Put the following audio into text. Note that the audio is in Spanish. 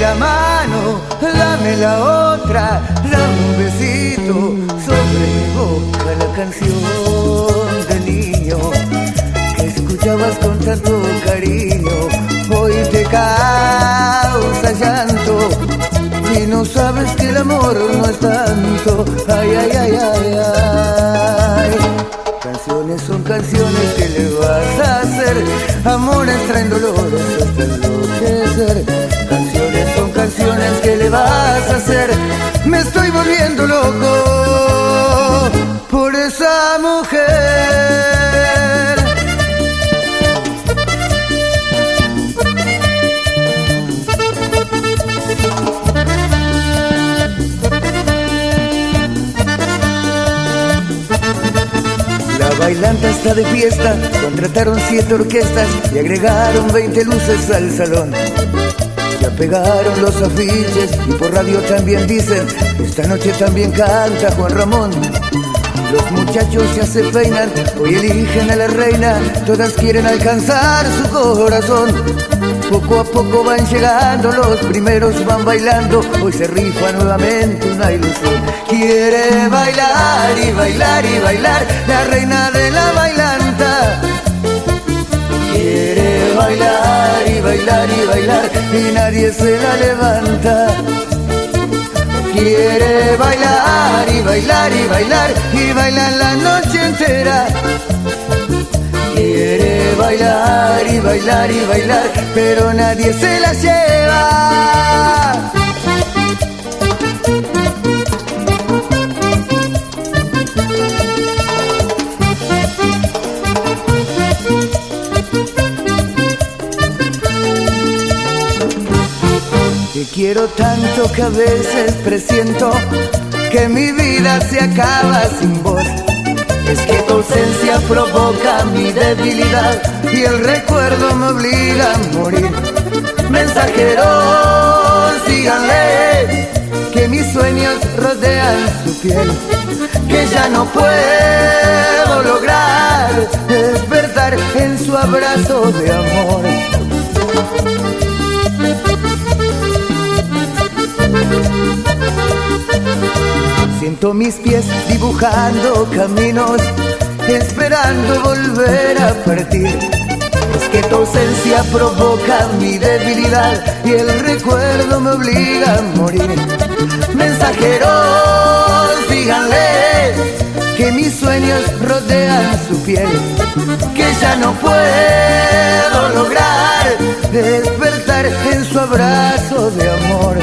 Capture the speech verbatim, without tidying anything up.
la mano, dame la otra, dame un besito sobre mi boca, la canción de niño que escuchabas con tanto cariño, hoy te causa llanto y no sabes que el amor no es tanto. Ay, ay, ay, ay, ay. Canciones son canciones, que le vas a hacer? Amores traen dolores hasta enloquecer. Canciones son canciones, que le vas a hacer? Me estoy volviendo loco por esa mujer. La bailanta está de fiesta, contrataron siete orquestas y agregaron veinte luces al salón. Ya pegaron los afiches y por radio también dicen que esta noche también canta Juan Ramón. Los muchachos ya se peinan, hoy eligen a la reina, todas quieren alcanzar su corazón. Poco a poco van llegando, los primeros van bailando, hoy se rifa nuevamente una ilusión. Quiere bailar y bailar y bailar, la reina de la bailanta. Quiere bailar y bailar y bailar, y nadie se la levanta. Quiere bailar y bailar y bailar, y bailar la noche entera. Quiere bailar y bailar y bailar, pero nadie se la lleva. Te quiero tanto que a veces presiento que mi vida se acaba sin vos. Es que tu ausencia provoca mi debilidad y el recuerdo me obliga a morir. Mensajeros, díganle que mis sueños rodean su piel, que ya no puedo lograr despertar en su abrazo de amor. Siento mis pies dibujando caminos, esperando volver a partir. Es que tu ausencia provoca mi debilidad y el recuerdo me obliga a morir. Mensajeros, díganle que mis sueños rodean su piel, que ya no puedo lograr despertar en su abrazo de amor.